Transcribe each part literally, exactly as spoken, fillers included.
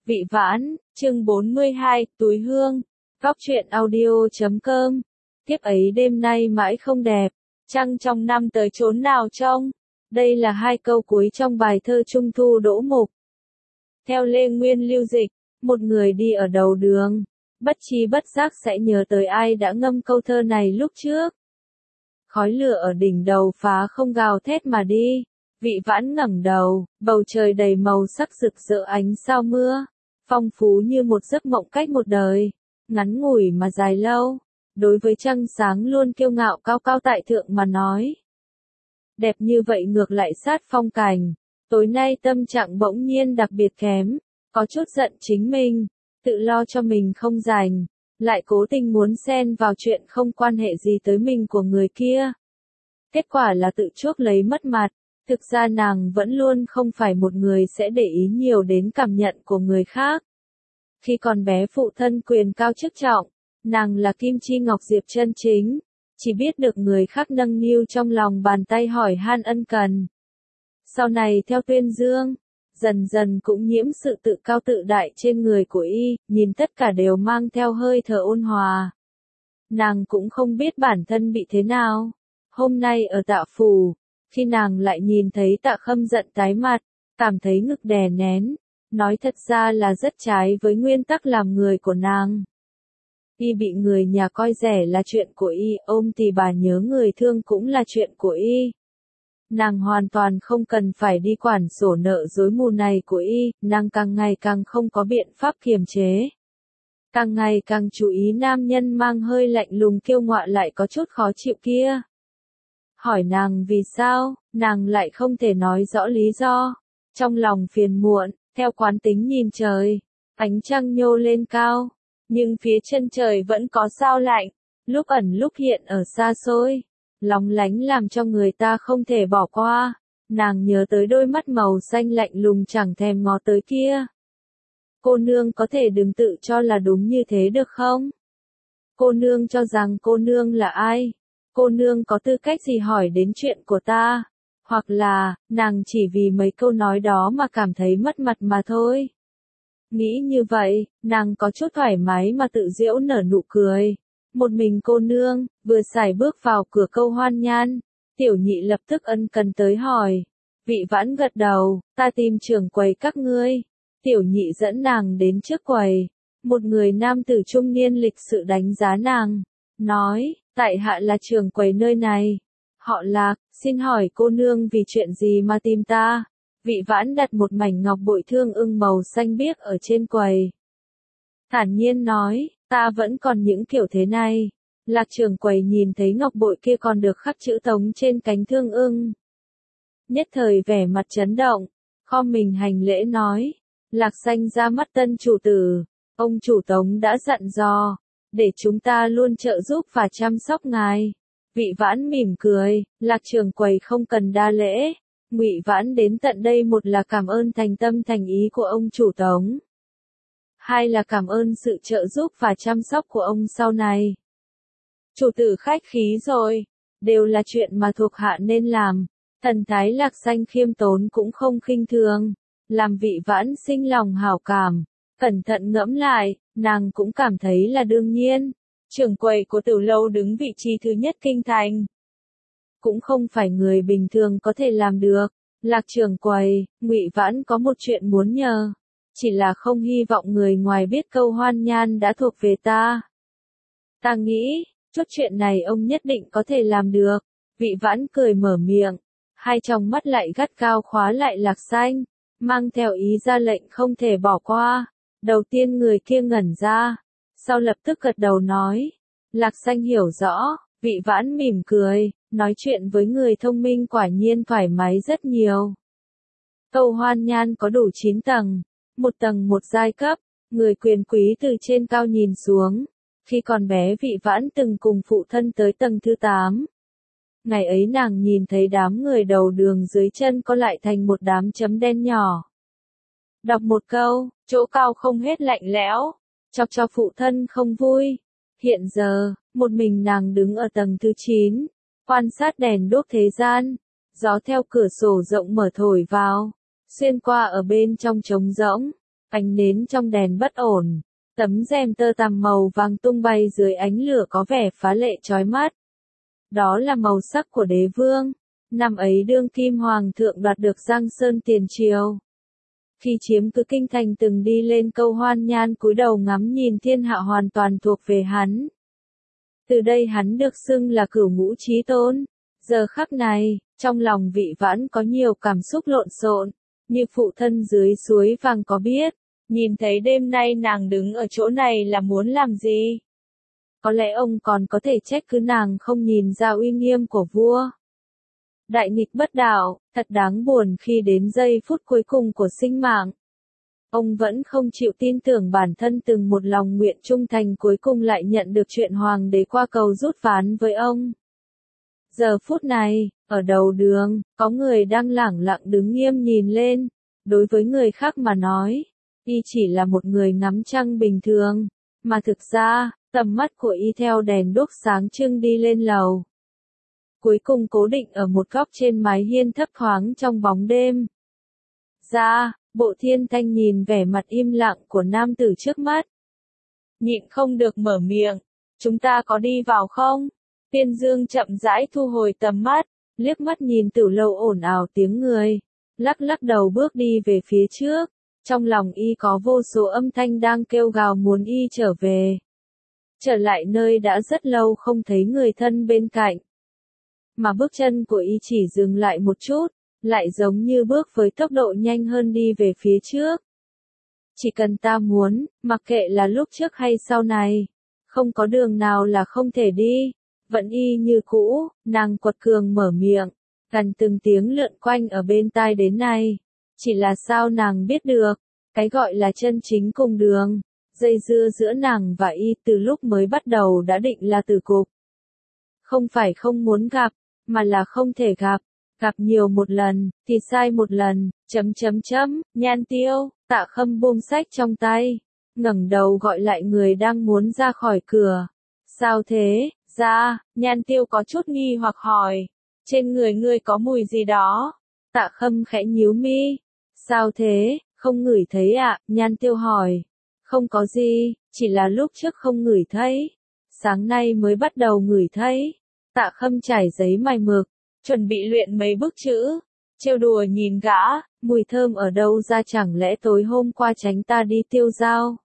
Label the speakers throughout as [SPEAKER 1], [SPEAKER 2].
[SPEAKER 1] Vị Vãn, chương bốn mươi hai, túi hương, góc truyện audio chấm com. Tiếp ấy đêm nay mãi không đẹp, trăng trong năm tới chốn nào trông. Đây là hai câu cuối trong bài thơ Trung Thu Đỗ Mục. Theo Lê Nguyên lưu dịch, một người đi ở đầu đường, bất tri bất giác sẽ nhớ tới ai đã ngâm câu thơ này lúc trước. Khói lửa ở đỉnh đầu phá không gào thét mà đi. Vị Vãn ngẩng đầu, bầu trời đầy màu sắc rực rỡ ánh sao mưa, phong phú như một giấc mộng cách một đời, ngắn ngủi mà dài lâu. Đối với trăng sáng luôn kiêu ngạo cao cao tại thượng mà nói, đẹp như vậy ngược lại sát phong cảnh. Tối nay tâm trạng bỗng nhiên đặc biệt kém, có chút giận chính mình, tự lo cho mình không rảnh, lại cố tình muốn xen vào chuyện không quan hệ gì tới mình của người kia. Kết quả là tự chuốc lấy mất mặt. Thực ra nàng vẫn luôn không phải một người sẽ để ý nhiều đến cảm nhận của người khác. Khi còn bé phụ thân quyền cao chức trọng, nàng là kim chi ngọc diệp chân chính, chỉ biết được người khác nâng niu trong lòng bàn tay hỏi han ân cần. Sau này theo tuyên dương, dần dần cũng nhiễm sự tự cao tự đại trên người của y, nhìn tất cả đều mang theo hơi thở ôn hòa. Nàng cũng không biết bản thân bị thế nào. Hôm nay ở Tạ Phủ, khi nàng lại nhìn thấy Tạ Khâm giận tái mặt, cảm thấy ngực đè nén, nói thật ra là rất trái với nguyên tắc làm người của nàng. Y bị người nhà coi rẻ là chuyện của y, ôm thì bà nhớ người thương cũng là chuyện của y. Nàng hoàn toàn không cần phải đi quản sổ nợ rối mù này của y, nàng càng ngày càng không có biện pháp kiềm chế. Càng ngày càng chú ý nam nhân mang hơi lạnh lùng kiêu ngạo lại có chút khó chịu kia. Hỏi nàng vì sao, nàng lại không thể nói rõ lý do. Trong lòng phiền muộn, theo quán tính nhìn trời, ánh trăng nhô lên cao, nhưng phía chân trời vẫn có sao lạnh, lúc ẩn lúc hiện ở xa xôi, lóng lánh làm cho người ta không thể bỏ qua. Nàng nhớ tới đôi mắt màu xanh lạnh lùng chẳng thèm ngó tới kia. Cô nương có thể đừng tự cho là đúng như thế được không? Cô nương cho rằng cô nương là ai? Cô nương có tư cách gì hỏi đến chuyện của ta? Hoặc là, nàng chỉ vì mấy câu nói đó mà cảm thấy mất mặt mà thôi. Nghĩ như vậy, nàng có chút thoải mái mà tự giễu nở nụ cười. Một mình cô nương, vừa xài bước vào cửa Câu Hoan Nhan, Tiểu Nhị lập tức ân cần tới hỏi. Vị Vãn gật đầu, ta tìm trưởng quầy các ngươi. Tiểu Nhị dẫn nàng đến trước quầy. Một người nam tử trung niên lịch sự đánh giá nàng, nói, tại hạ là trưởng quầy nơi này. Họ Lạc, xin hỏi cô nương vì chuyện gì mà tìm ta? Vị Vãn đặt một mảnh ngọc bội thương ưng màu xanh biếc ở trên quầy. Thản nhiên nói, ta vẫn còn những kiểu thế này. Lạc trưởng quầy nhìn thấy ngọc bội kia còn được khắc chữ Tống trên cánh thương ưng. Nhất thời vẻ mặt chấn động, khom mình hành lễ nói, Lạc xanh ra mắt tân chủ tử, ông chủ Tống đã dặn dò, để chúng ta luôn trợ giúp và chăm sóc ngài. Vị Vãn mỉm cười, Lạc trưởng quầy không cần đa lễ. Ngụy Vãn đến tận đây một là cảm ơn thành tâm thành ý của ông chủ Tống, hai là cảm ơn sự trợ giúp và chăm sóc của ông sau này. Chủ tử khách khí rồi, đều là chuyện mà thuộc hạ nên làm. Thần thái Lạc xanh khiêm tốn cũng không khinh thường, làm Vị Vãn sinh lòng hảo cảm. Cẩn thận ngẫm lại, nàng cũng cảm thấy là đương nhiên. Trưởng quầy của Tử lâu đứng vị trí thứ nhất kinh thành, cũng không phải người bình thường có thể làm được. Lạc trưởng quầy, Ngụy Vãn có một chuyện muốn nhờ, chỉ là không hy vọng người ngoài biết Câu Hoan Nhan đã thuộc về ta. Ta nghĩ, chút chuyện này ông nhất định có thể làm được. Vị Vãn cười mở miệng, hai tròng mắt lại gắt gao khóa lại Lạc xanh, mang theo ý ra lệnh không thể bỏ qua. Đầu tiên người kia ngẩn ra, sau lập tức gật đầu nói, Lạc xanh hiểu rõ. Vị Vãn mỉm cười, nói chuyện với người thông minh quả nhiên thoải mái rất nhiều. Câu Hoan Nhan có đủ chín tầng, một tầng một giai cấp, người quyền quý từ trên cao nhìn xuống. Khi còn bé Vị Vãn từng cùng phụ thân tới tầng thứ tám. Ngày ấy nàng nhìn thấy đám người đầu đường dưới chân có lại thành một đám chấm đen nhỏ. Đọc một câu, chỗ cao không hết lạnh lẽo, chọc cho phụ thân không vui. Hiện giờ, một mình nàng đứng ở tầng thứ chín, quan sát đèn đuốc thế gian, gió theo cửa sổ rộng mở thổi vào, xuyên qua ở bên trong trống rỗng, Ánh nến trong đèn bất ổn, tấm rèm tơ tằm màu vàng tung bay dưới ánh lửa có vẻ phá lệ chói mắt. Đó là màu sắc của đế vương. Năm ấy đương kim hoàng thượng đoạt được Giang Sơn tiền triều. Khi chiếm cứ kinh thành từng đi lên câu hoan nhan cúi đầu ngắm nhìn thiên hạ hoàn toàn thuộc về hắn. Từ đây hắn được xưng là cửu ngũ chí tôn. Giờ khắc này, trong lòng Vị Vãn có nhiều cảm xúc lộn xộn, như phụ thân dưới suối vàng có biết, nhìn thấy đêm nay nàng đứng ở chỗ này là muốn làm gì? Có lẽ ông còn có thể trách cứ nàng không nhìn ra uy nghiêm của vua. Đại nghịch bất đạo, thật đáng buồn khi đến giây phút cuối cùng của sinh mạng. Ông vẫn không chịu tin tưởng bản thân từng một lòng nguyện trung thành cuối cùng lại nhận được chuyện hoàng đế qua cầu rút ván với ông. Giờ phút này, ở đầu đường, có người đang lẳng lặng đứng nghiêm nhìn lên. Đối với người khác mà nói, y chỉ là một người ngắm trăng bình thường, mà thực ra, tầm mắt của y theo đèn đuốc sáng trưng đi lên lầu. Cuối cùng cố định ở một góc trên mái hiên thấp thoáng trong bóng đêm. Ra, Bộ Thiên Thanh nhìn vẻ mặt im lặng của nam tử trước mắt. Nhịn không được mở miệng, chúng ta có đi vào không? Tiên Dương chậm rãi thu hồi tầm mắt, liếc mắt nhìn Tử Lâu ồn ào tiếng người, lắc lắc đầu bước đi về phía trước. Trong lòng y có vô số âm thanh đang kêu gào muốn y trở về. Trở lại nơi đã rất lâu không thấy người thân bên cạnh. Mà bước chân của y chỉ dừng lại một chút, lại giống như bước với tốc độ nhanh hơn đi về phía trước. Chỉ cần ta muốn, mặc kệ là lúc trước hay sau này, không có đường nào là không thể đi. Vẫn y như cũ, nàng quật cường mở miệng, gần từng tiếng lượn quanh ở bên tai đến nay. Chỉ là sao nàng biết được, cái gọi là chân chính cùng đường, dây dưa giữa nàng và y từ lúc mới bắt đầu đã định là tử cục. Không phải không muốn gặp, mà là không thể gặp. Gặp nhiều một lần, thì sai một lần, chấm chấm chấm, Nhan Tiêu, Tạ Khâm buông sách trong tay, ngẩng đầu gọi lại người đang muốn ra khỏi cửa. Sao thế, ra, Nhan Tiêu có chút nghi hoặc hỏi, trên người ngươi có mùi gì đó? Tạ Khâm khẽ nhíu mi, sao thế, không ngửi thấy ạ, à? Nhan Tiêu hỏi, không có gì, chỉ là lúc trước không ngửi thấy, sáng nay mới bắt đầu ngửi thấy. Tạ Khâm trải giấy mài mực, chuẩn bị luyện mấy bức chữ, trêu đùa nhìn gã, mùi thơm ở đâu ra, chẳng lẽ tối hôm qua tránh ta đi tiêu dao?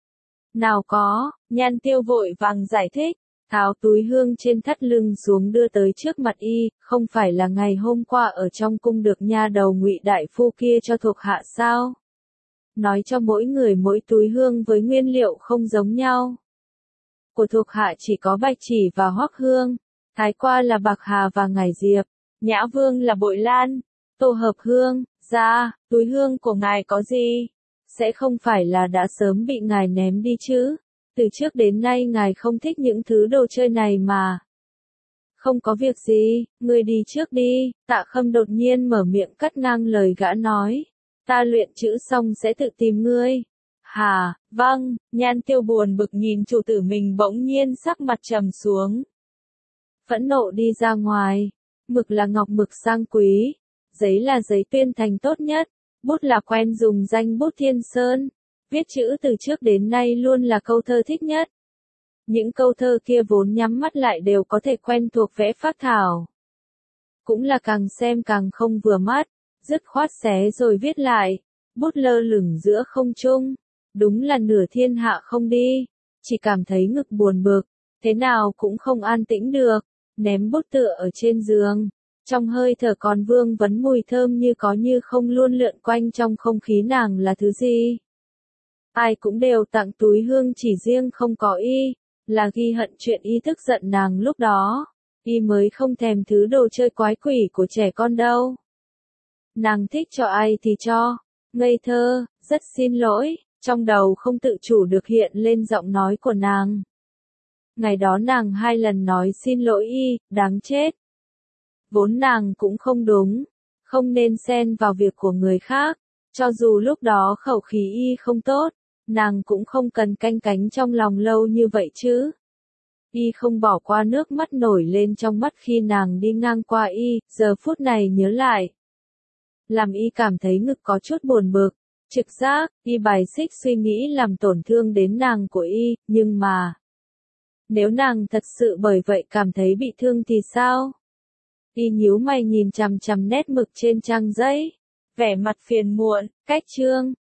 [SPEAKER 1] Nào có, Nhan Tiêu vội vàng giải thích, tháo túi hương trên thắt lưng xuống đưa tới trước mặt y, không phải là ngày hôm qua ở trong cung được nha đầu Ngụy đại phu kia cho thuộc hạ sao? Nói cho mỗi người mỗi túi hương với nguyên liệu không giống nhau. Của thuộc hạ chỉ có bạch chỉ và hoắc hương, thái qua là bạc hà và ngải diệp, nhã vương là bội lan, tổ hợp hương. Ra, túi hương của ngài có gì? Sẽ không phải là đã sớm bị ngài ném đi chứ? Từ trước đến nay ngài không thích những thứ đồ chơi này mà. Không có việc gì, ngươi đi trước đi. Tạ Khâm đột nhiên mở miệng cắt ngang lời gã nói. Ta luyện chữ xong sẽ tự tìm ngươi. Hà, vâng, Nhan Tiêu buồn bực nhìn chủ tử mình bỗng nhiên sắc mặt trầm xuống. Phẫn nộ đi ra ngoài. Mực là ngọc mực sang quý. Giấy là giấy tuyên thành tốt nhất. Bút là quen dùng danh bút Thiên Sơn. Viết chữ từ trước đến nay luôn là câu thơ thích nhất. Những câu thơ kia vốn nhắm mắt lại đều có thể quen thuộc vẽ phác thảo. Cũng là càng xem càng không vừa mắt, dứt khoát xé rồi viết lại, bút lơ lửng giữa không trung. Đúng là nửa thiên hạ không đi, chỉ cảm thấy ngực buồn bực, thế nào cũng không an tĩnh được, ném bút tựa ở trên giường. Trong hơi thở còn vương vấn mùi thơm như có như không luôn lượn quanh trong không khí, nàng là thứ gì? Ai cũng đều tặng túi hương, chỉ riêng không có y, là ghi hận chuyện y tức giận nàng lúc đó. Y mới không thèm thứ đồ chơi quái quỷ của trẻ con đâu. Nàng thích cho ai thì cho. Ngây thơ, rất xin lỗi, trong đầu không tự chủ được hiện lên giọng nói của nàng. Ngày đó nàng hai lần nói xin lỗi y, đáng chết. Vốn nàng cũng không đúng, không nên xen vào việc của người khác, cho dù lúc đó khẩu khí y không tốt, nàng cũng không cần canh cánh trong lòng lâu như vậy chứ. Y không bỏ qua nước mắt nổi lên trong mắt khi nàng đi ngang qua y, giờ phút này nhớ lại. Làm y cảm thấy ngực có chút buồn bực, Trực giác, y bài xích suy nghĩ làm tổn thương đến nàng của y, nhưng mà... Nếu nàng thật sự bởi vậy cảm thấy bị thương thì sao? Y nhíu mày nhìn chằm chằm nét mực trên trang giấy. Vẻ mặt phiền muộn, cách chương.